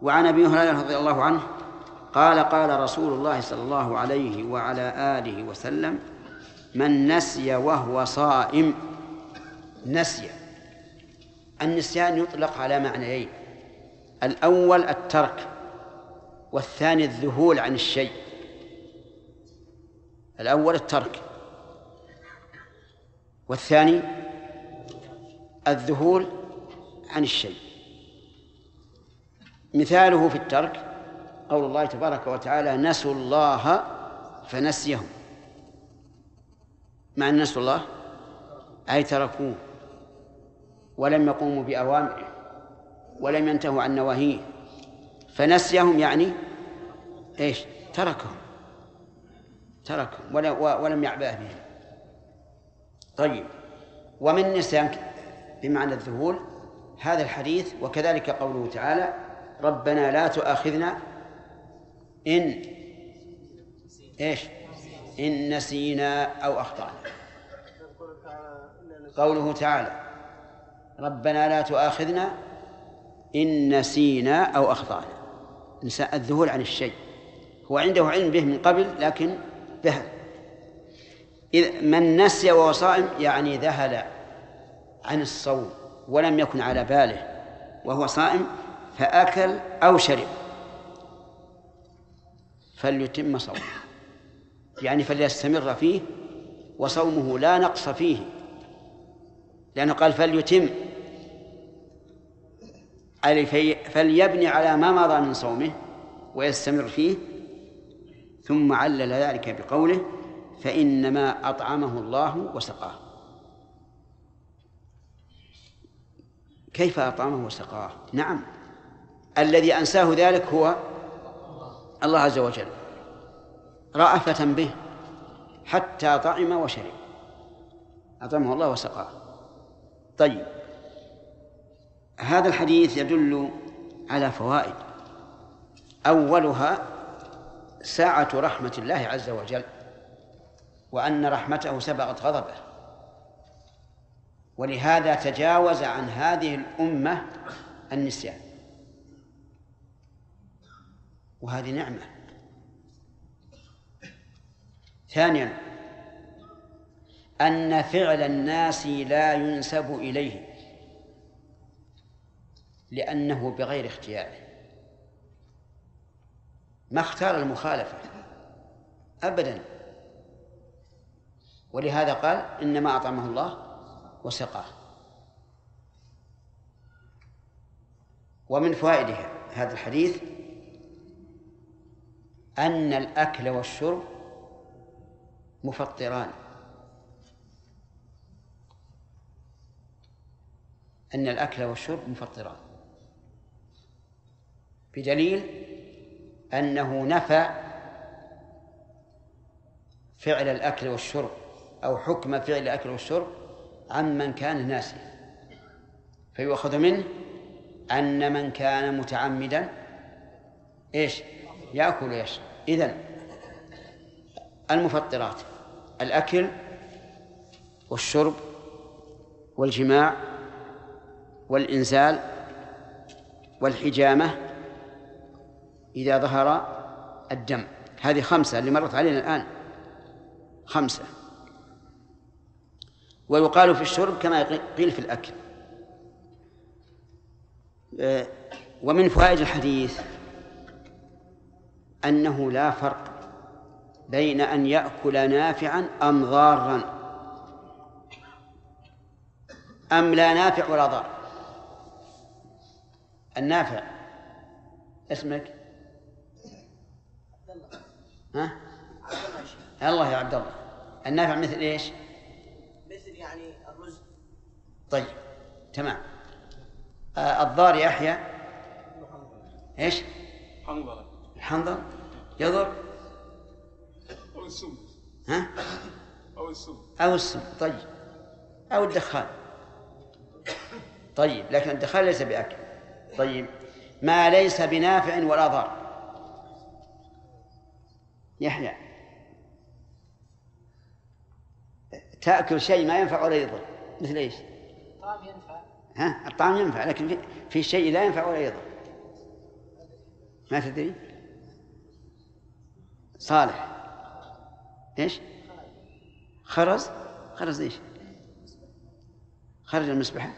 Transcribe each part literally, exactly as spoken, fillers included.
وعن أبي هريرة رضي الله عنه قال قال رسول الله صلى الله عليه وعلى آله وسلم: من نسي وهو صائم. نسي، النسيان يطلق على معنيين: الأول الترك، والثاني الذهول عن الشيء. الأول الترك، والثاني الذهول عن الشيء. مثاله في الترك قول الله تبارك وتعالى: نسوا الله فنسيهم. معنى نسوا الله أي تركوه ولم يقوموا بأوامره ولم ينتهوا عن نواهيه، فنسيهم يعني إيش؟ تركهم تركهم ولم يعبأ بهم. طيب، ومن نسيان بمعنى الذهول هذا الحديث، وكذلك قوله تعالى: ربنا لا تؤاخذنا إن إيش إن نسينا أو أخطأنا. قوله تعالى: ربنا لا تؤاخذنا إن نسينا أو أخطأنا. الذهول عن الشيء، هو عنده علم به من قبل لكن ذهل. إذ من نسي وهو صائم يعني ذهل عن الصوم ولم يكن على باله وهو صائم فأكل أو شرب فليتم صومه، يعني فليستمر فيه وصومه لا نقص فيه، لأنه قال فليتم، فليبني على ما مضى من صومه ويستمر فيه. ثم علل ذلك بقوله: فإنما أطعمه الله وسقاه. كيف أطعمه وسقاه؟ نعم، الذي أنساه ذلك هو الله عز وجل رأفة به حتى طعم وشرب، أطعمه الله وسقاه. طيب، هذا الحديث يدل على فوائد. أولها سعة رحمة الله عز وجل، وأن رحمته سبقت غضبه، ولهذا تجاوز عن هذه الأمة النسيان، وهذه نعمة. ثانيا أن فعل الناس لا ينسب إليه لأنه بغير اختياره، ما اختار المخالفة أبدا، ولهذا قال: إنما أطعمه الله وسقاه. ومن فوائد هذا الحديث أن الأكل والشرب مفطران، أن الأكل والشرب مفطران بدليل أنه نفى فعل الأكل والشرب أو حكم فعل الأكل والشرب عمن كان ناسيا، فيؤخذ منه أن من كان متعمدا إيش يأكل ويشرب. إذن المفطرات الأكل والشرب والجماع والإنزال والحجامة إذا ظهر الدم. هذه خمسة اللي مرت علينا الآن، خمسة. ويقال في الشرب كما قيل في الأكل. ومن فوائد الحديث أنه لا فرق بين أن يأكل نافعا أم ضارا أم لا نافع ولا ضار. النافع اسمك ها؟ الله يا عبد الله. النافع مثل ايش؟ مثل يعني الرز. طيب تمام. آه الضار يا يحيى ايش؟ حنظل. الحنظل يضر أو السم. ها؟ أو السم. أو السم. طيب، أو الدخان. طيب، لكن الدخان ليس بأكل. طيب، ما ليس بنافع ولا ضار. يحيى تأكل شيء ما ينفع ولا يضر، مثل ايش؟ الطعام ينفع. ها؟ الطعام ينفع، لكن في, في شيء لا ينفع ولا يضر. ما تدري؟ صالح إيش؟ خرز خرز إيش؟ خرج المسبحة.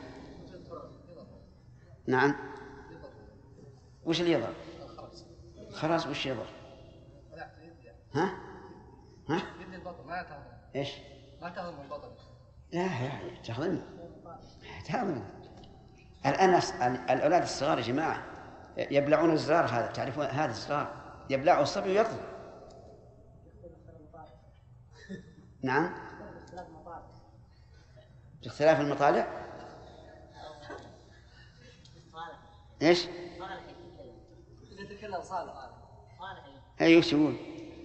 نعم. وش اللي يضر؟ خرز وش يضر؟ ها؟ ها؟ إيش؟ ما تهضم البطن. لا يعني تهضم تهضم. الآن الأولاد الصغار يا جماعة يبلعون الزرار، هذا تعرفون هذا الزرار يبلعه الصبي ويطلع. نعم. باختلاف المطالع. ايش؟ يتكلم صالح. اي وش يقول؟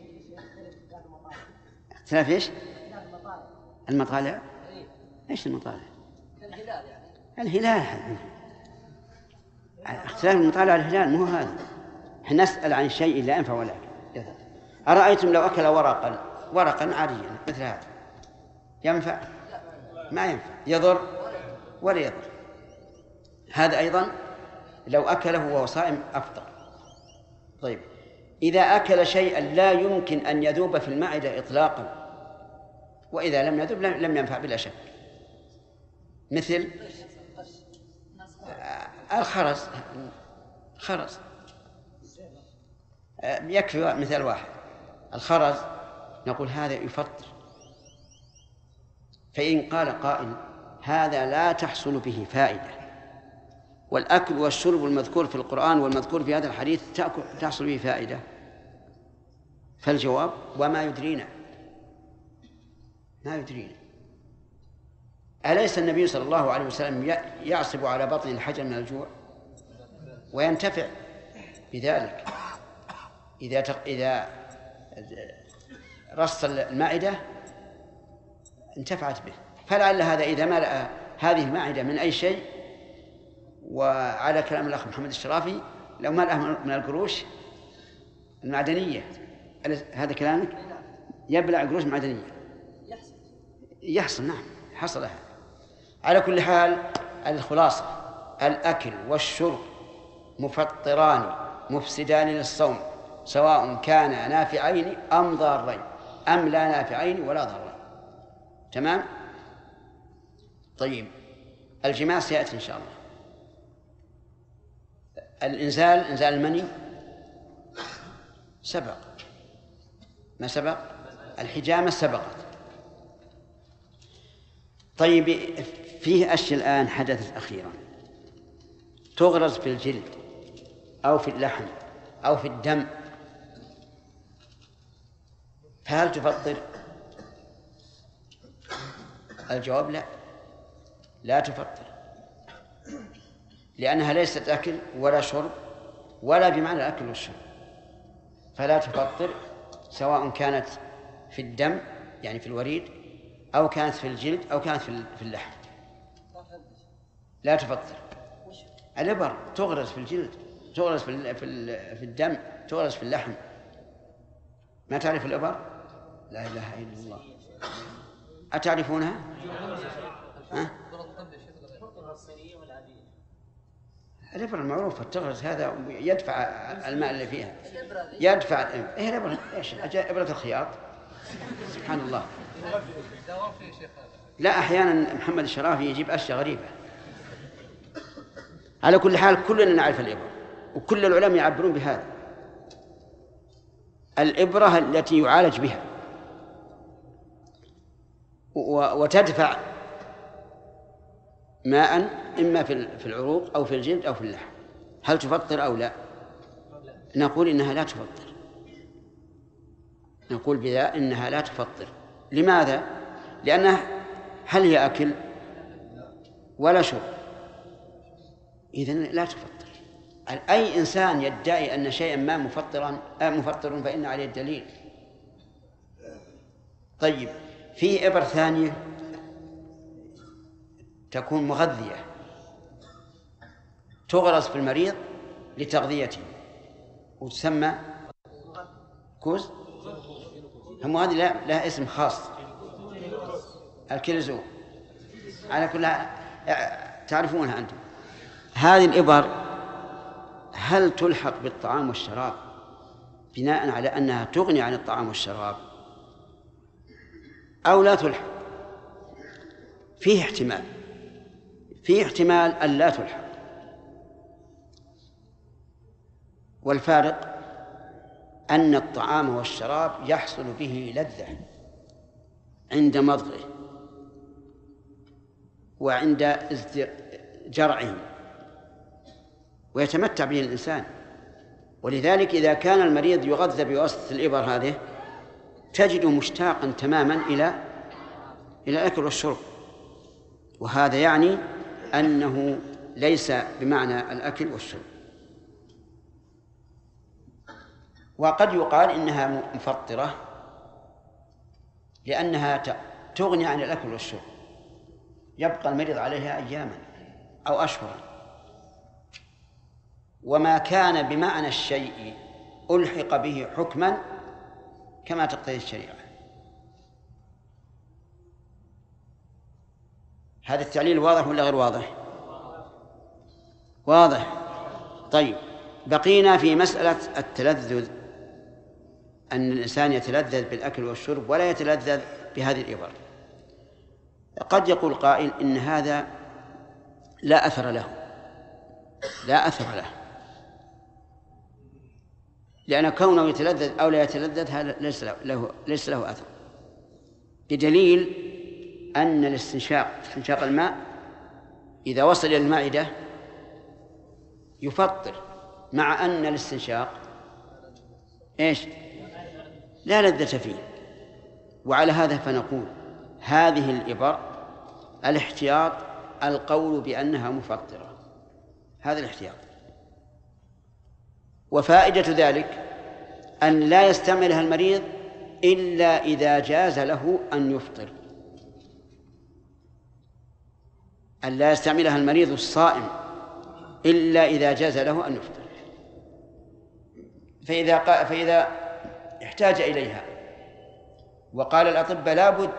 اختلاف ايش؟ المطالع. ايش المطالع؟ الهلال يعني. الهلال. اختلاف المطالع على الهلال مو هذا. احنا نسأل عن شيء لا ينفع ولا يضر. أرأيتم لو أكل ورقا ورقا عاديا مثل هذا ينفع؟ ما ينفع. يضر ولا يضر. هذا أيضا لو أكله وهو صائم أفطر. طيب إذا أكل شيئا لا يمكن أن يذوب في المعدة إطلاقا، وإذا لم يذوب لم ينفع بلا شك، مثل الخرز. خرز يكفي مثال واحد. الخرز نقول هذا يفطر، فإن قال قائل هذا لا تحصل به فائدة، والأكل والشرب المذكور في القرآن والمذكور في هذا الحديث تحصل به فائدة، فالجواب وما يدرينا. ما يدرينا. أليس النبي صلى الله عليه وسلم يعصب على بطن الحجر من الجوع وينتفع بذلك إذا تق... إذا رص المعدة انتفعت به؟ فلعل هذا إذا ملأ هذه المعدة من أي شيء، وعلى كلام الأخ محمد الشرافي لو ملأه من القروش المعدنية، هذا كلامك، يبلع قروش معدنية يحصل. نعم حصل هذا. على كل حال الخلاصة الأكل والشرب مفطران مفسدان للصوم، سواء كان نافعين أم ضارين أم لا نافعين ولا ضارين. تمام. طيب الجماع سيأتي إن شاء الله. الإنزال إنزال المني سبق، ما سبق؟ الحجامة سبقت. طيب فيه أشياء الآن حدثت أخيرا تغرز في الجلد أو في اللحم أو في الدم، فهل تفطر؟ الجواب لا، لا تفطر، لأنها ليست أكل ولا شرب ولا بمعنى الأكل والشرب، فلا تفطر سواء كانت في الدم يعني في الوريد أو كانت في الجلد أو كانت في اللحم. لا تفطر. الإبر تغرز في الجلد، تغرز في في الدم، تغرز في اللحم. ما تعرف الإبر؟ لا إله إلا الله. أتعرفونها؟ ها؟ الإبر المعروفة تغرز، هذا يدفع الماء اللي فيها، يدفع إيه الإبرة؟ إيش؟ إبرة الخياط. سبحان الله. لا أحيانا محمد الشرافي يجيب أشياء غريبة. على كل حال كلنا نعرف الإبرة، وكل العلماء يعبرون بهذا، الإبرة التي يعالج بها وتدفع ماء إما في العروق أو في الجلد أو في اللحم. هل تفطر أو لا؟ نقول إنها لا تفطر، نقول بذا إنها لا تفطر. لماذا؟ لأنها هل هي أكل ولا شرب؟ إذن لا تفطر. أي إنسان يدعي أن شيئا ما مفطرا مفطر فإن عليه الدليل. طيب في إبر ثانية تكون مغذية، تغرز في المريض لتغذيته وتسمى كوز، هم هذه لا لها اسم خاص، الكيلوزو. على كل تعرفونها أنتم. هذه الإبر هل تلحق بالطعام والشراب بناء على أنها تغني عن الطعام والشراب أو لا تلحق؟ فيه احتمال فيه احتمال أن لا تلحق. والفارق أن الطعام والشراب يحصل به لذة عند مضغه وعند جرعه ويتمتع به الإنسان. ولذلك إذا كان المريض يغذى بواسطة الإبر هذه تجده مشتاقا تماما إلى إلى الأكل والشرب، وهذا يعني أنه ليس بمعنى الأكل والشرب. وقد يقال إنها مفطرة لأنها تغني عن الأكل والشرب، يبقى المريض عليها أياما أو أشهرا. وما كان بمعنى الشيء ألحق به حكما كما تقتضي الشريعة. هذا التعليل واضح ولا غير واضح؟ واضح. طيب، بقينا في مسألة التلذذ، أن الإنسان يتلذذ بالأكل والشرب ولا يتلذذ بهذه الإبر. قد يقول قائل إن هذا لا أثر له لا أثر له لأن كونه يتلذذ أو لا يتلذذ هذا ليس له ليس له أثر، بدليل أن الاستنشاق استنشاق الماء إذا وصل إلى المعدة يفطر، مع أن الاستنشاق إيش؟ لا لذة فيه. وعلى هذا فنقول هذه الإبر الاحتياط القول بأنها مفطرة، هذا الاحتياط. وفائدة ذلك أن لا يستعملها المريض إلا إذا جاز له أن يفطر، أن لا يستعملها المريض الصائم إلا إذا جاز له أن يفطر. فإذا قا... فإذا احتاج إليها وقال الأطباء لابد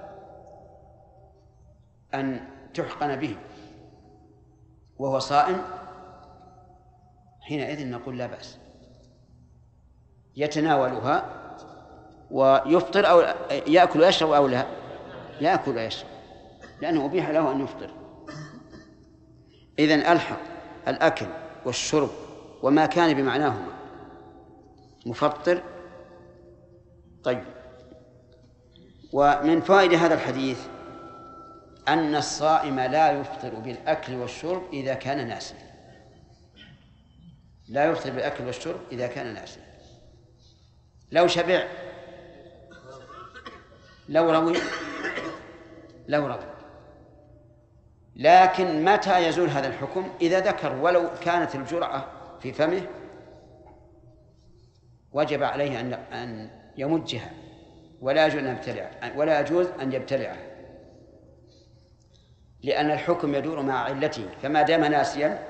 أن تحقن به وهو صائم، حينئذ نقول لا بأس، يتناولها ويفطر أو يأكل ويشرب أو لا يأكل ويشرب، لأنه أبيح له أن يفطر. إذن ألحق الأكل والشرب وما كان بمعناهما مفطر. طيب، ومن فائدة هذا الحديث أن الصائم لا يفطر بالأكل والشرب إذا كان ناسيا، لا يفطر بالأكل والشرب إذا كان ناسيا. لو شبع لو روي لو روي لكن متى يزول هذا الحكم؟ إذا ذكر ولو كانت الجرعة في فمه وجب عليه أن أن يمجها ولا يجوز أن يبتلعها ولا يجوز أن يبتلعها، لأن الحكم يدور مع علته، فما دام ناسيا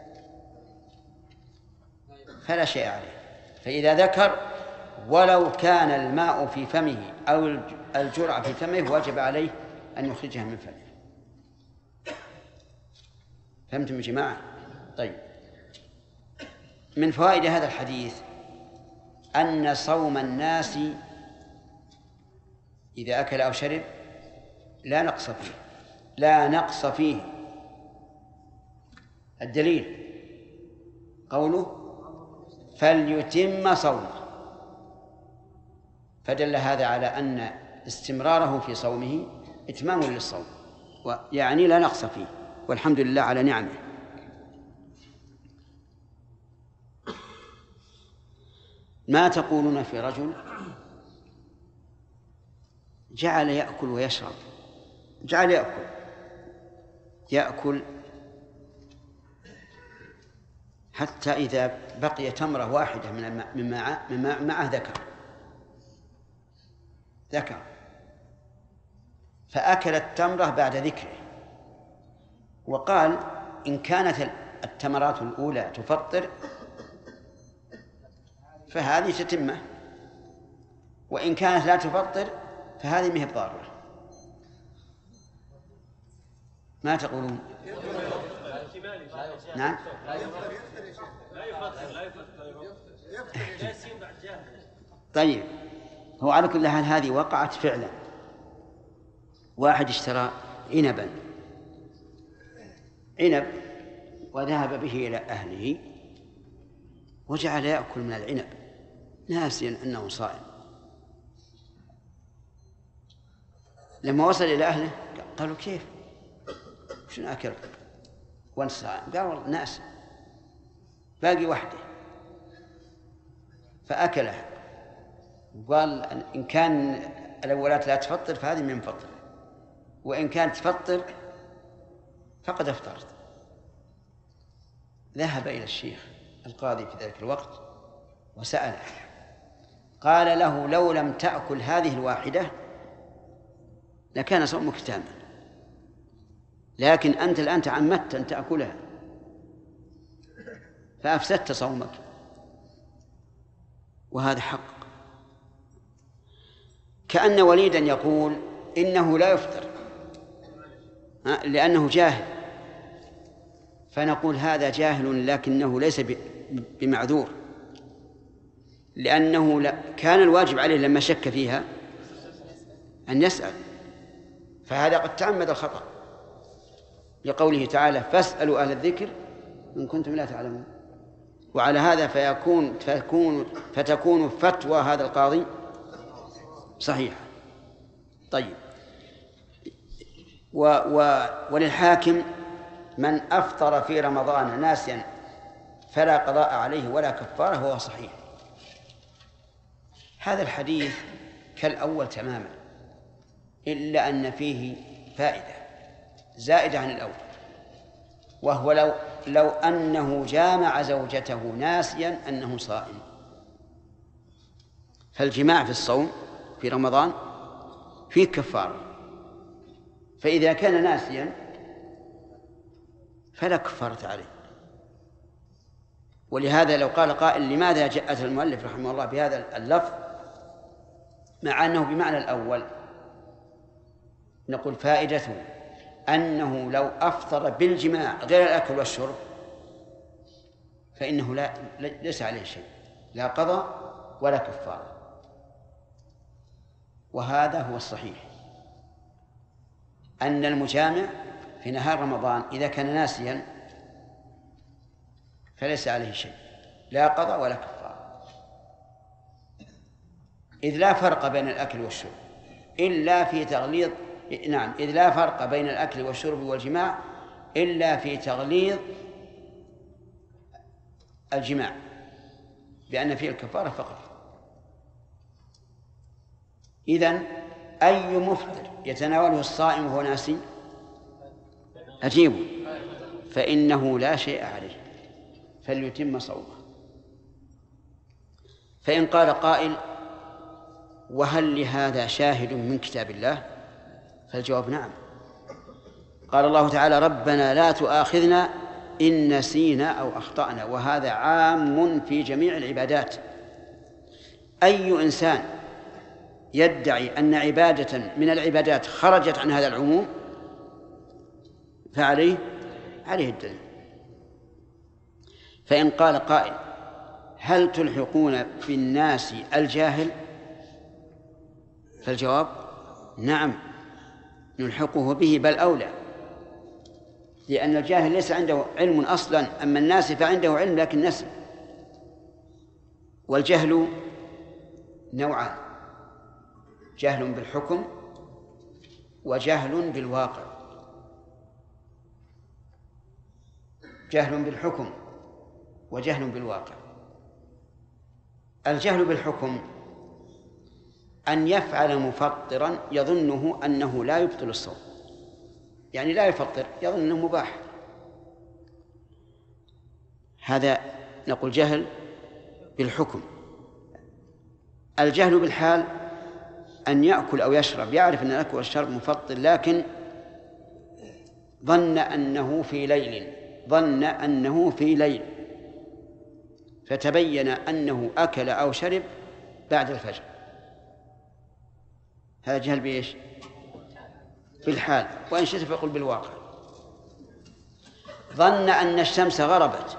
فلا شيء عليه. فإذا ذكر ولو كان الماء في فمه أو الجرعة في فمه وجب عليه أن يخرجها من فمه. فهمتم يا جماعة؟ طيب، من فوائد هذا الحديث أن صوم الناس إذا أكل أو شرب لا نقص فيه لا نقص فيه الدليل قوله فليتم صومه، فدل هذا على أن استمراره في صومه إتمام للصوم، يعني لا نقص فيه، والحمد لله على نعمه. ما تقولون في رجل جعل يأكل ويشرب جعل يأكل يأكل حتى إذا بقي تمرة واحدة من مما معه ذكر ذكر فأكل التمرة بعد ذكره، وقال إن كانت التمرات الأولى تفطر فهذه تتمة، وإن كانت لا تفطر فهذه مهي ضارة. ما تقولون؟ نعم. طيب، هو على كل حال هذه وقعت فعلا. واحد اشترى عنبا عنب وذهب به إلى أهله وجعل يأكل من العنب ناسيا أنه صائم. لما وصل إلى أهله قالوا كيف شنو أكل وأنت صائم؟ قال والله ناس باقي وحده، فأكلها وقال إن كان الأولات لا تفطر فهذه من فطر، وإن كانت تفطر فقد أفطرت. ذهب إلى الشيخ القاضي في ذلك الوقت وسأله، قال له لو لم تأكل هذه الواحدة لكان صومك تاما، لكن أنت الآن تعمدت أن تأكلها فأفسدت صومك، وهذا حق. كأن وليدا يقول إنه لا يفطر لأنه جاهل، فنقول هذا جاهل لكنه ليس بمعذور، لأنه كان الواجب عليه لما شك فيها أن يسأل، فهذا قد تعمد الخطأ لقوله تعالى فاسألوا أهل الذكر إن كنتم لا تعلمون. وعلى هذا فيكون فتكون, فتكون فتوى هذا القاضي صحيحة. طيب، و و وللحاكم من أفطر في رمضان ناسيا فلا قضاء عليه ولا كفارة وهو صحيح. هذا الحديث كالأول تماما، إلا أن فيه فائدة زائدة عن الأول، وهو لو لو أنه جامع زوجته ناسيا أنه صائم. فالجماع في الصوم في رمضان فيه كفارة، فإذا كان ناسيا فلا كفارة عليه. ولهذا لو قال قائل لماذا جاء المؤلف رحمه الله بهذا اللفظ مع أنه بمعنى الأول، نقول فائدته أنه لو أفطر بالجماع غير الأكل والشرب فإنه لا ليس عليه شيء، لا قضاء ولا كفارة. وهذا هو الصحيح، أن المجامع في نهار رمضان إذا كان ناسيا فليس عليه شيء، لا قضاء ولا كفارة، إذ لا فرق بين الأكل والشرب إلا في تغليظ نعم إذ لا فرق بين الأكل والشرب والجماع إلا في تغليظ الجماع بأن فيه الكفارة فقط. إذن أي مفطر يتناوله الصائم وهو ناسي أجيبه فإنه لا شيء عليه فليتم صومه. فإن قال قائل وهل لهذا شاهد من كتاب الله؟ فالجواب نعم. قال الله تعالى ربنا لا تؤاخذنا إن نسينا أو أخطأنا، وهذا عام في جميع العبادات. أي إنسان يدعي أن عبادة من العبادات خرجت عن هذا العموم فعليه عليه الدليل. فإن قال قائل هل تلحقون بالناس الجاهل؟ فالجواب نعم نلحقه به، بل أولى، لأن الجاهل ليس عنده علم أصلا، أما الناس فعنده علم لكن نسي. والجهل نوعان، جهل بالحكم وجهل بالواقع. جهل بالحكم وجهل بالواقع. الجهل بالحكم أن يفعل مفطرا يظنه أنه لا يبطل الصوم، يعني لا يفطر يظن أنه مباح، هذا نقول جهل بالحكم. الجهل بالحال أن يأكل أو يشرب، يعرف أن الأكل والشرب مفطر لكن ظن أنه في ليل ظن أنه في ليل فتبين أنه أكل أو شرب بعد الفجر، هذا جهل بإيش؟ بالحال، وإن شئت فقل بالواقع. ظن أن الشمس غربت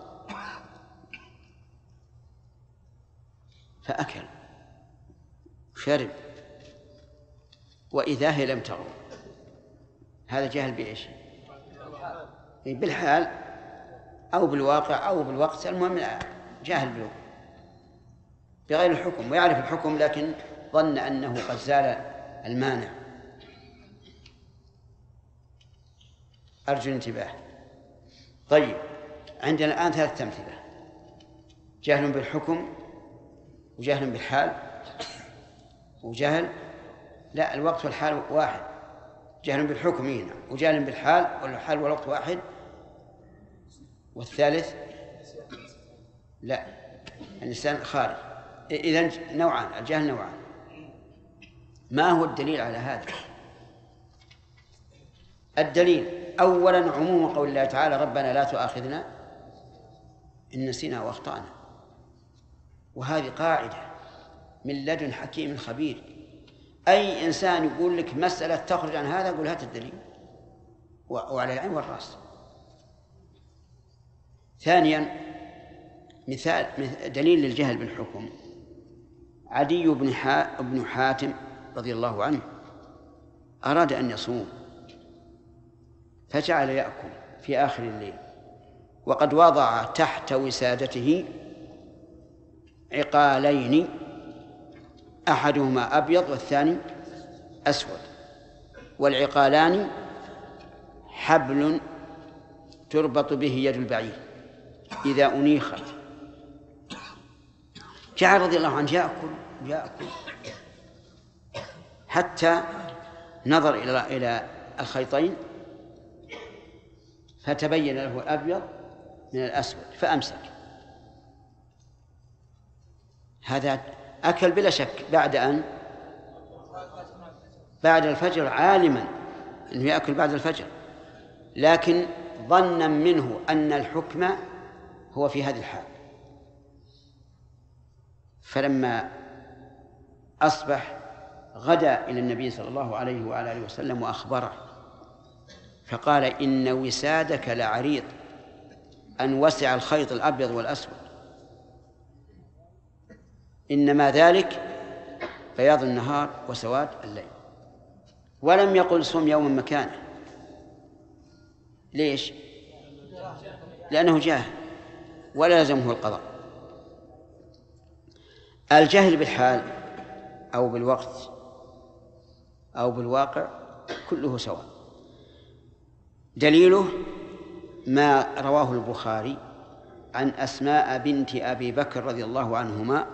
فأكل شرب وإذا هي لم تغرب. هذا جهل بإيش؟ بالحال أو بالواقع أو بالوقت، المهم جاهل بغير الحكم، ويعرف الحكم لكن ظن أنه قد زال المانع. أرجو الانتباه. طيب، عندنا الآن ثلاثة أمثلة: جهل بالحكم، وجهل بالحال، وجهل لا الوقت والحال واحد. جهل بالحكم هنا، وجهل بالحال، والحال والوقت واحد. والثالث لا، الإنسان خارج. إذن نوعان، الجهل نوعان. ما هو الدليل على هذا؟ الدليل أولا عموم قول الله تعالى: ربنا لا تؤاخذنا إن نسينا وأخطأنا. وهذه قاعدة من لدن حكيم خبير. أي إنسان يقول لك مسألة تخرج عن هذا قل هات الدليل، وعلى العين والرأس. ثانيا مثال دليل للجهل بالحكم: عدي بن حاتم رضي الله عنه أراد أن يصوم فجعل يأكل في آخر الليل، وقد وضع تحت وسادته عقالين أحدهما أبيض والثاني أسود، والعقالان حبل تربط به يد البعير إذا أنيخت. جعل رضي الله عنه يأكل يأكل حتى نظر إلى إلى الخيطين فتبين له الأبيض من الأسود فأمسك. هذا أكل بلا شك بعد أن بعد الفجر، عالما أنه يأكل بعد الفجر، لكن ظنا منه أن الحكم هو في هذه الحال. فلما أصبح غدا إلى النبي صلى الله عليه وعلى آله وسلم وأخبره، فقال: إن وسادك لعريض أن وسع الخيط الأبيض والأسود، إنما ذلك بياض النهار وسواد الليل. ولم يقل صم يوما مكانه. ليش؟ لأنه جاهل ولا يلزمه القضاء. الجهل بالحال أو بالوقت أو بالواقع كله سواء. دليله ما رواه البخاري عن أسماء بنت أبي بكر رضي الله عنهما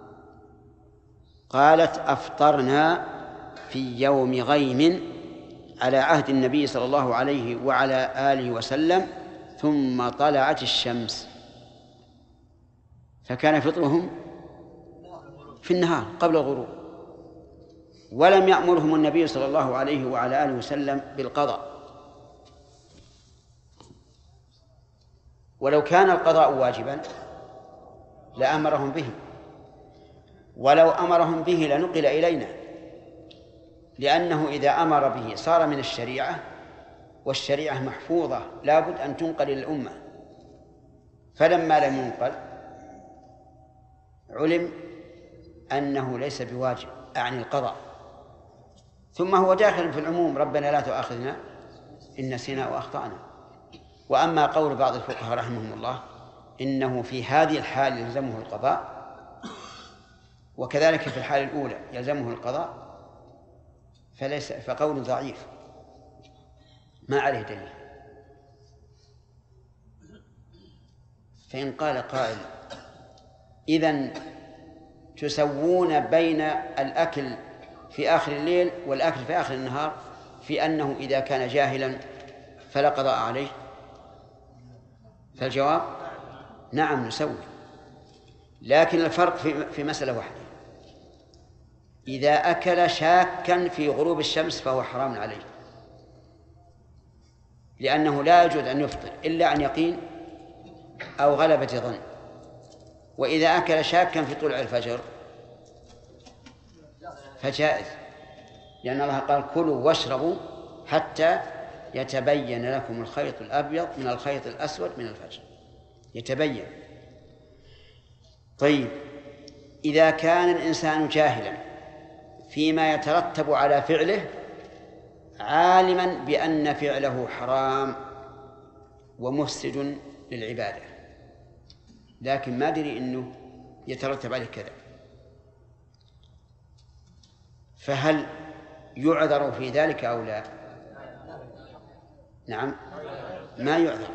قالت: أفطرنا في يوم غيم على عهد النبي صلى الله عليه وعلى آله وسلم ثم طلعت الشمس، فكان فطرهم في النهار قبل الغروب، ولم يأمرهم النبي صلى الله عليه وعلى آله وسلم بالقضاء. ولو كان القضاء واجبا لأمرهم به، ولو أمرهم به لنقل إلينا، لأنه إذا أمر به صار من الشريعة، والشريعة محفوظة لا بد أن تنقل إلى الأمة. فلما لم ينقل علم أنه ليس بواجب أعني القضاء. ثم هو داخل في العموم: ربنا لا تؤاخذنا إن نسينا وأخطأنا. وأما قول بعض الفقهاء رحمهم الله إنه في هذه الحال يلزمه القضاء، وكذلك في الحال الأولى يلزمه القضاء، فليس فقول ضعيف ما عليه دليل. فإن قال قائل: إذن تسوون بين الأكل في آخر الليل والأكل في آخر النهار في أنه إذا كان جاهلا فلا قضاء عليه؟ فالجواب: نعم نسوي، لكن الفرق في في مسألة واحدة: إذا أكل شاكا في غروب الشمس فهو حرام عليه، لأنه لا يجوز أن يفطر إلا عن يقين أو غلبة ظن. وإذا أكل شاكا في طلوع الفجر فجائز، لأن الله قال: كلوا واشربوا حتى يتبين لكم الخيط الأبيض من الخيط الأسود من الفجر. يتبين. طيب إذا كان الإنسان جاهلا فيما يترتب على فعله، عالما بأن فعله حرام ومفسد للعبادة، لكن ما دري أنه يترتب عليه كذا، فهل يعذر في ذلك أو لا؟ نعم، ما يعذر.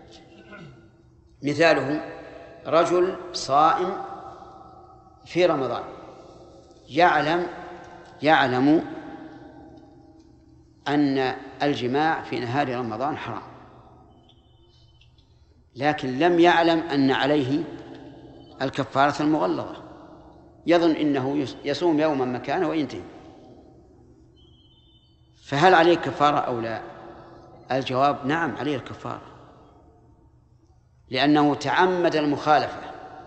مثاله رجل صائم في رمضان يعلم يعلم أن الجماع في نهار رمضان حرام، لكن لم يعلم أن عليه الكفارة المغلظة، يظن إنه يصوم يوما مكانه وينتهي، فهل عليه كفارة أو لا؟ الجواب نعم، عليه الكفارة، لأنه تعمد المخالفة،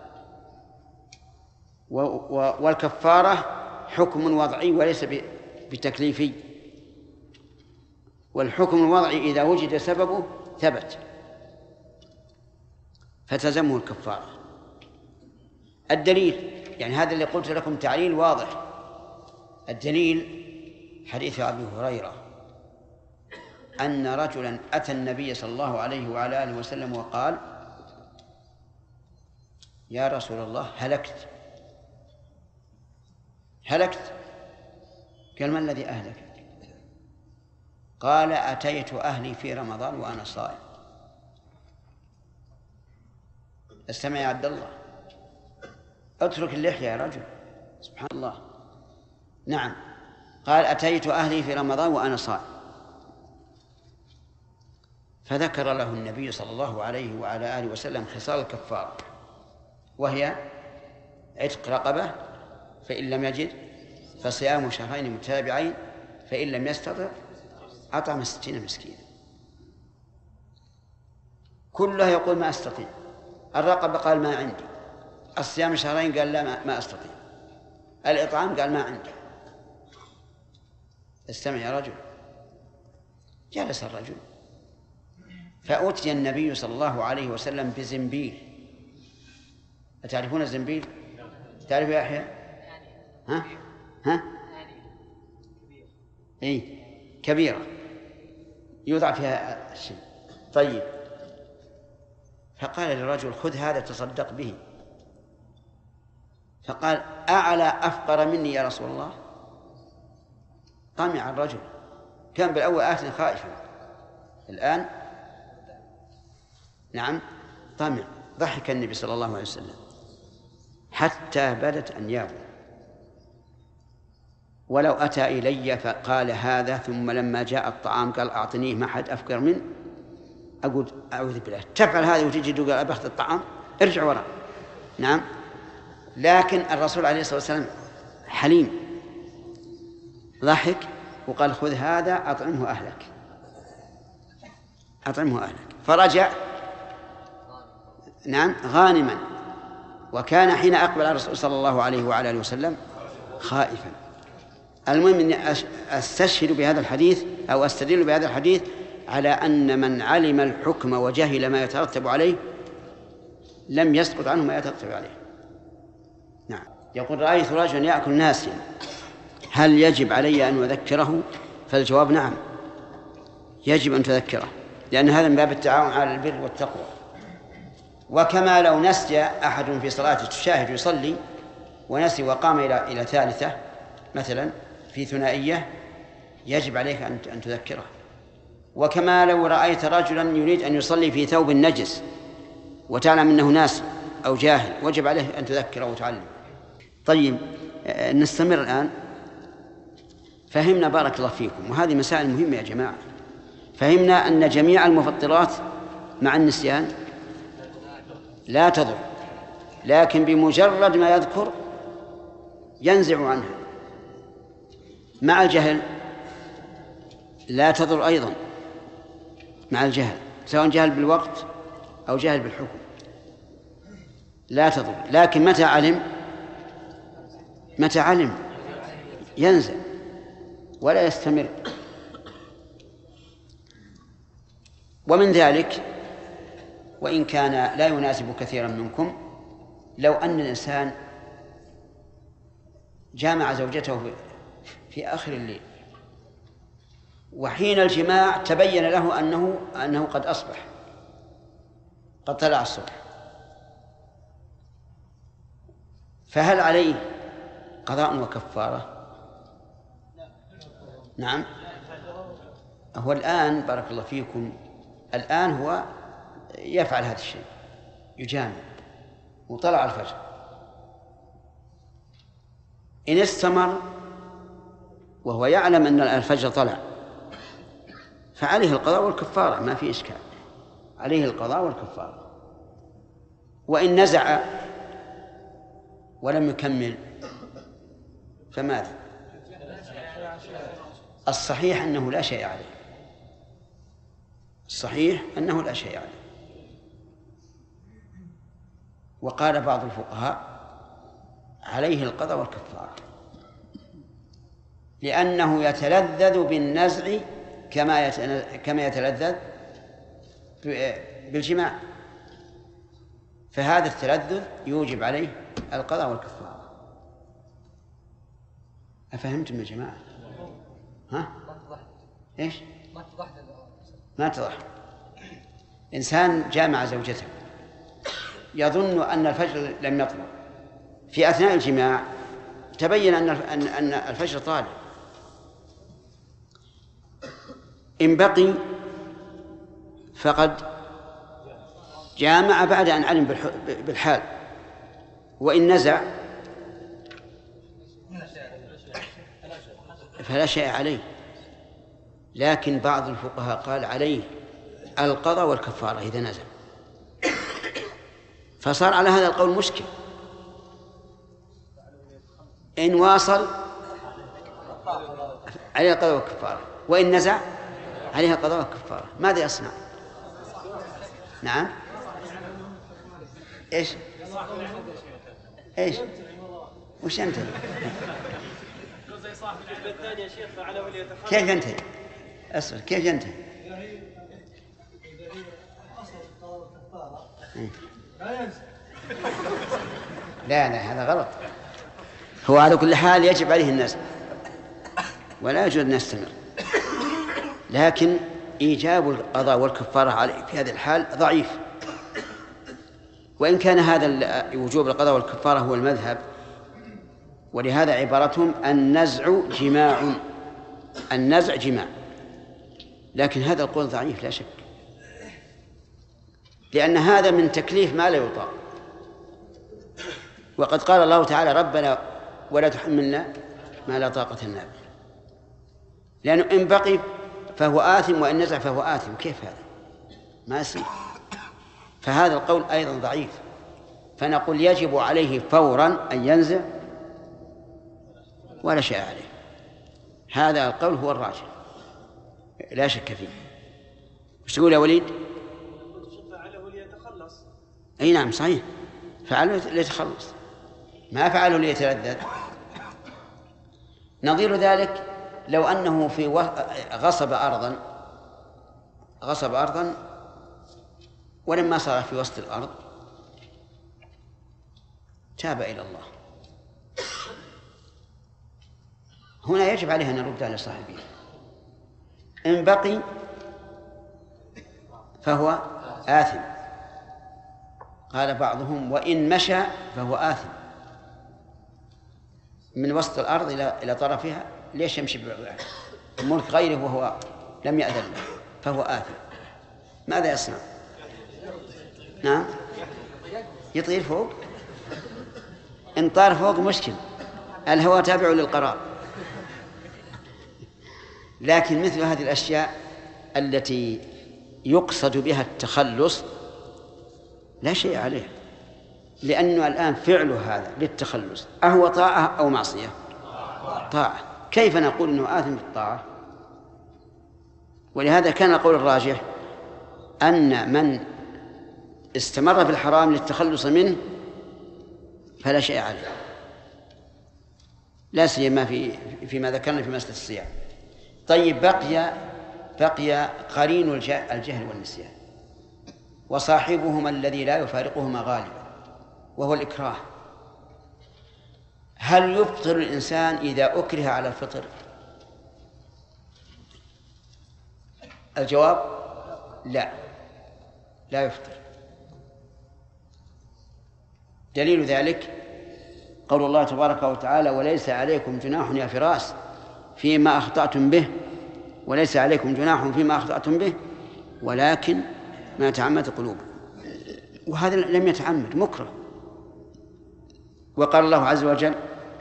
والكفارة حكم وضعي وليس بتكليفي، والحكم الوضعي إذا وجد سببه ثبت فتلزمه الكفارة. الدليل، يعني هذا اللي قلت لكم تعليل واضح. الدليل حديث أبي هريرة أن رجلا أتى النبي صلى الله عليه وعلى آله وسلم وقال: يا رسول الله هلكت هلكت قال: ما الذي أهلك؟ قال: أتيت أهلي في رمضان وأنا صائم. استمع يا عبد الله، اترك اللحية يا رجل، سبحان الله. نعم، قال: أتيت أهلي في رمضان وأنا صائم. فذكر له النبي صلى الله عليه وعلى آله وسلم خصال الكفارة، وهي عتق رقبة، فإن لم يجد فصيام شهرين متتابعين، فإن لم يستطع أطعم ستين مسكينا. كله يقول ما أستطيع. الرقبة قال ما عندي، الصيام شهرين قال لا ما أستطيع، الإطعام قال ما عندي. استمع يا رجل. جلس الرجل فأتي النبي صلى الله عليه وسلم بزنبيل. أتعرفون الزنبيل؟ تعرف يا يحيى؟ ها؟ ها؟ إيه، كبيرة يوضع فيها الشيء. طيب، فقال للرجل: خذ هذا تصدق به. فقال: أعلى أفقر مني يا رسول الله؟ طمع الرجل، كان بالأول آتنا خائفا، الآن نعم طمع. ضحك النبي صلى الله عليه وسلم حتى بدت أنيابه، ولو أتى إلي فقال هذا ثم لما جاء الطعام قال أعطنيه ما حد أفقر منه، أقول أعوذ بالله، تفعل هذا وتجي تقول أبخذ الطعام، ارجع وراء. نعم، لكن الرسول عليه الصلاة والسلام حليم، ضحك وقال: خذ هذا أطعمه أهلك، أطعمه أهلك. فرجع نعم غانما، وكان حين أقبل على الرسول صلى الله عليه وعلى آله وسلم خائفا. المهم أني أستشهد بهذا الحديث أو أستدل بهذا الحديث على أن من علم الحكم وجهل ما يترتب عليه لم يسقط عنه ما يترتب عليه. نعم. يقول: رأيت رجلا يأكل ناسيا، هل يجب علي أن أذكره؟ فالجواب نعم، يجب أن تذكره، لأن هذا من باب التعاون على البر والتقوى. وكما لو نسي أحد في صلاته، تشاهد يصلي ونسي وقام إلى إلى ثالثة مثلا في ثنائية، يجب عليك أن تذكره. وكما لو رأيت رجلا يريد أن يصلي في ثوب نجس وتعلم أنه ناسي أو جاهل، وجب عليه أن تذكره وتعلم. طيب، نستمر الآن. فهمنا بارك الله فيكم، وهذه مسائل مهمة يا جماعة. فهمنا أن جميع المفطرات مع النسيان لا تضر، لكن بمجرد ما يذكر ينزع عنها. مع الجهل لا تضر أيضا، مع الجهل سواء جهل بالوقت أو جهل بالحكم لا تضر، لكن متى علم متى علم ينزع ولا يستمر. ومن ذلك وإن كان لا يناسب كثيرا منكم، لو أن الإنسان جامع زوجته في آخر الليل وحين الجماع تبين له أنه أنه قد أصبح، قد طلع الصبح، فهل عليه قضاء وكفارة؟ نعم. هو الآن بارك الله فيكم، الآن هو يفعل هذا الشيء، يجامع وطلع الفجر، إن استمر وهو يعلم أن الفجر طلع فعليه القضاء والكفارة، ما في إشكال، عليه القضاء والكفارة. وإن نزع ولم يكمل فماذا؟ الصحيح أنه لا شيء عليه، الصحيح أنه لا شيء عليه. وقال بعض الفقهاء عليه القضاء والكفارة، لأنه يتلذذ بالنزع كما كما يتلذذ بالجماع، فهذا التلذذ يوجب عليه القضاء والكفارة. أفهمتم يا جماعة؟ ها؟ إيش؟ ما اتضح. إنسان جامع زوجته يظن أن الفجر لم يطلع، في أثناء الجماع تبين أن أن الفجر طالع، إن بقي فقد جامع بعد أن علم بالحال، وإن نزع فلا شيء عليه. لكن بعض الفقهاء قال عليه القضاء والكفارة إذا نزع، فصار على هذا القول مشكل. إن واصل عليه القضاء والكفارة، وإن نزع عليه القضاء والكفارة، ماذا يصنع؟ نعم. إيش إيش وش أنت كيف ينتهي؟ أسأل كيف ينتهي؟ لا لا هذا غلط. هو على كل حال يجب عليه الناس ولا يجوز أن يستمر، لكن إيجاب القضاء والكفارة عليه في هذه الحال ضعيف. وإن كان هذا وجوب القضاء والكفارة هو المذهب، ولهذا عبارتهم النزع جماع، النزع جماع، لكن هذا القول ضعيف لا شك، لأن هذا من تكليف ما لا يطاق. وقد قال الله تعالى ربنا ولا تحملنا ما لا طاقة لنا به، لأنه إن بقي فهو آثم وإن نزع فهو آثم، كيف هذا؟ ما يصير. فهذا القول أيضا ضعيف، فنقول يجب عليه فورا أن ينزع ولا شيء عليه. هذا القول هو الراجح لا شك فيه. وش تقول يا وليد؟ فعله ليتخلص. أي نعم صحيح، فعله ليتخلص، ما فعله ليتلذذ. نظير ذلك لو أنه في غصب أرضا غصب أرضا ولما صار في وسط الأرض تاب إلى الله، هنا يجب عليه أن يردها لصاحبه. إن بقي فهو آثم، قال بعضهم وإن مشى فهو آثم من وسط الأرض إلى إلى طرفها، ليش يمشي بملك غيره وهو لم يأذن له؟ فهو آثم. ماذا يصنع؟ نعم يطير فوق، إن طار فوق مشكل، الهواء تابع للقرار. لكن مثل هذه الأشياء التي يقصد بها التخلص لا شيء عليه، لأنه الآن فعله هذا للتخلص أهو طاعة أو معصية؟ طاعة. كيف نقول أنه آثم بالطاعة؟ ولهذا كان القول الراجح أن من استمر في الحرام للتخلص منه فلا شيء عليه، لا سيما في فيما ذكرنا في مسألة الصيام. طيب بقي بقي قرين الجهل والنسيان، وصاحبهما الذي لا يفارقهما غالبا وهو الإكراه. هل يفطر الإنسان إذا أكره على الفطر؟ الجواب لا، لا يفطر. دليل ذلك قول الله تبارك وتعالى: وليس عليكم جناح يا فراس فيما أخطأتم به، وليس عليكم جناح فيما أخطأتم به ولكن ما تعمد قلوبكم. وهذا لم يتعمد، مكره. وقال الله عز وجل: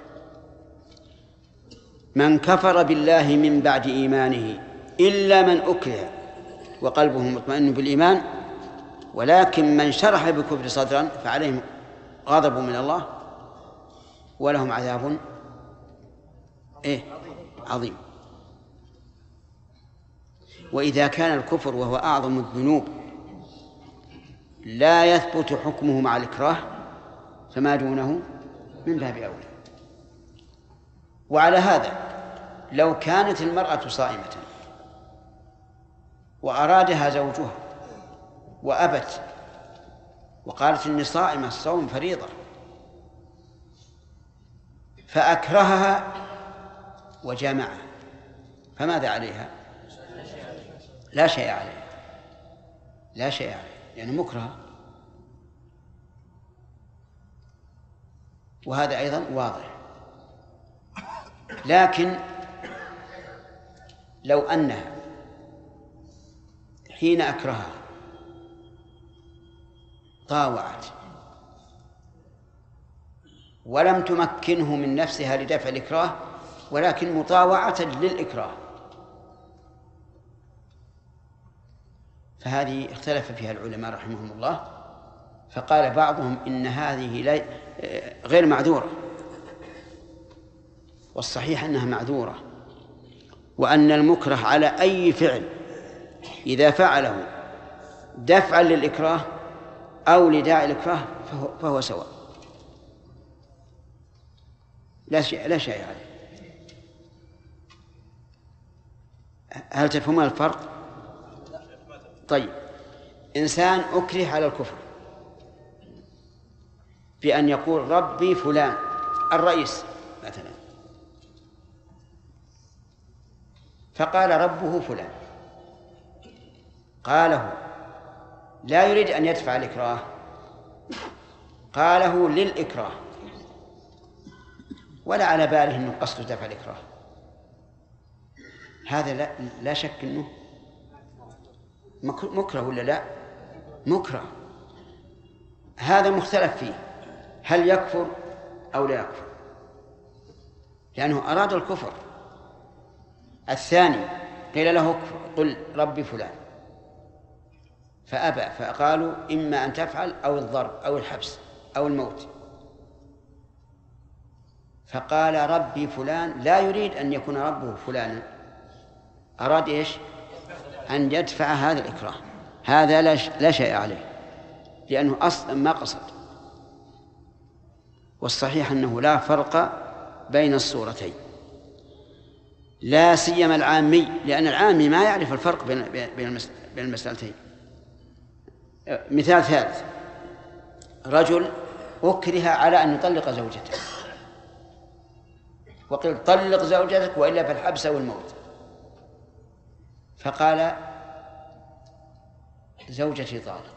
من كفر بالله من بعد إيمانه إلا من أكره وقلبه مطمئن بالإيمان ولكن من شرح بالكفر صدرا فعليهم غضب من الله ولهم عذاب إيه؟ عظيم. وإذا كان الكفر وهو أعظم الذنوب لا يثبت حكمه مع الإكراه فما دونه من باب أولى. وعلى هذا لو كانت المرأة صائمة وأرادها زوجها وأبت وقالت إني صائمة، الصوم فريضة، فأكرهها وجامعها، فماذا عليها؟ لا شيء عليها، لا شيء عليها، يعني مكره. وهذا أيضا واضح. لكن لو أنها حين أكرهها طاوعت ولم تمكنه من نفسها لدفع الإكراه ولكن مطاوعة للإكراه، فهذه اختلف فيها العلماء رحمهم الله، فقال بعضهم إن هذه غير معذورة، والصحيح أنها معذورة، وأن المكره على أي فعل إذا فعله دفعا للإكراه أو لداعي الإكراه فهو, فهو سواء، لا شيء لا شيء عليه. هل تفهمون الفرق؟ طيب، إنسان أكره على الكفر بأن يقول ربي فلان الرئيس مثلا، فقال ربه فلان، قاله لا يريد أن يدفع الإكراه، قاله للإكراه ولا على باله أنه قصد دفع الإكراه، هذا لا, لا شك أنه مكره ولا لا؟ مكره. هذا مختلف فيه، هل يكفر أو لا يكفر، لأنه أراد الكفر. الثاني قيل له قل ربي فلان فأبى، فقالوا إما أن تفعل أو الضرب أو الحبس أو الموت، فقال ربي فلان لا يريد أن يكون ربه فلانا، أراد إيش؟ أن يدفع هذا الإكراه، هذا لا شيء عليه لأنه أصلا ما قصد. والصحيح أنه لا فرق بين الصورتين، لا سيما العامي، لأن العامي ما يعرف الفرق بين بين المسألتين. مثال ثالث: رجل أكره على أن يطلق زوجته وقيل طلق زوجتك وإلا فالحبس أو الموت، فقال زوجتي طالق،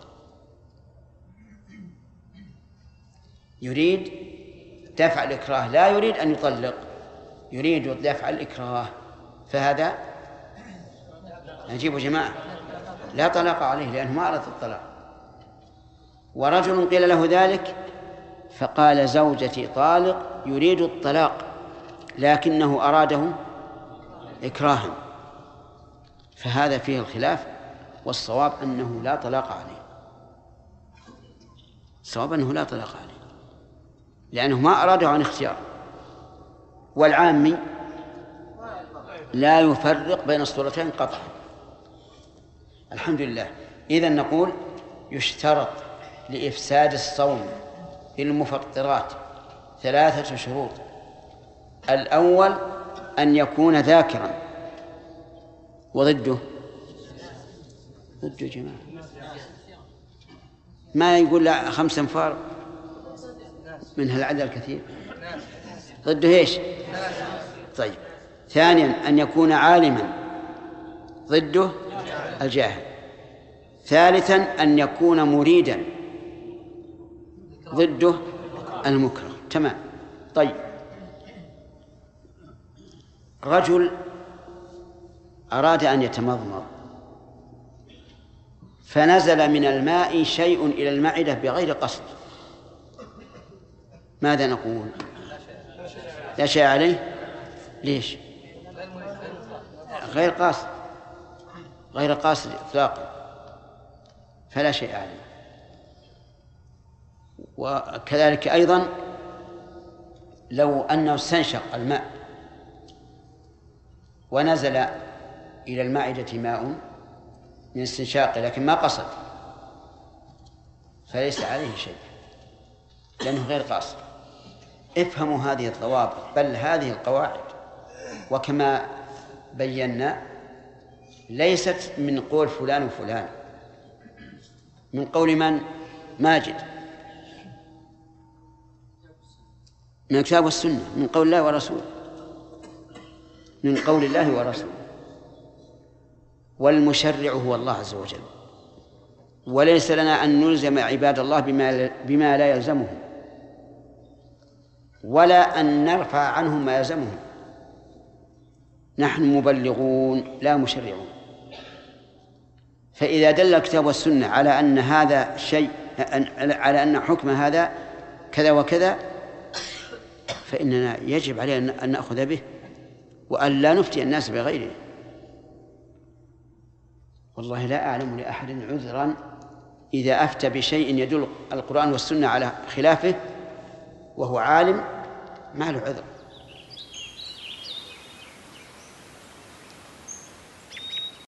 يريد دفع الإكراه، لا يريد أن يطلق، يريد دفع الإكراه، فهذا نجيب جماعة لا طلاق عليه لأنه ما أراد الطلاق. ورجل قيل له ذلك فقال زوجتي طالق، يريد الطلاق لكنه أراده إكراها، فهذا فيه الخلاف، والصواب أنه لا طلاق عليه، الصواب أنه لا طلاق عليه لأنه ما أراده عن اختيار. والعامي لا يفرق بين الصورتين قطعا. الحمد لله. إذن نقول يشترط لإفساد الصوم بالمفطرات ثلاثة شروط: الأول أن يكون ذاكرا، وضده ضده جماعة ما يقول لا خمس أنفار منها العدد الكثير ضده إيش؟ طيب. ثانيا أن يكون عالما ضده الجاهل. ثالثا أن يكون مريدا ضده المكره. تمام. طيب. رجل أراد أن يتمضمض فنزل من الماء شيء إلى المعدة بغير قصد، ماذا نقول؟ لا شيء عليه. ليش؟ غير قاصد، غير قاصد إطلاقا، فلا شيء عليه. وكذلك أيضا لو أنه استنشق الماء ونزل إلى المعدة ماء من استنشاقه لكن ما قصد فليس عليه شيء لأنه غير قاصد. افهموا هذه الضوابط بل هذه القواعد، وكما بينا ليست من قول فلان وفلان، من قول من؟ ماجد، من الكتاب والسنة، من قول الله ورسوله، من قول الله ورسوله. والمشرع هو الله عز وجل، وليس لنا أن نلزم عباد الله بما, بما لا يلزمهم، ولا أن نرفع عنهم ما يلزمهم. نحن مبلغون لا مشرعون. فإذا دل الكتاب والسنة على أن هذا شيء، على أن حكم هذا كذا وكذا، فإننا يجب علينا أن نأخذ به وأن لا نفتي الناس بغيره. والله لا أعلم لأحد عذرا إذا أفتى بشيء يدل القرآن والسنة على خلافه وهو عالم ما له عذر.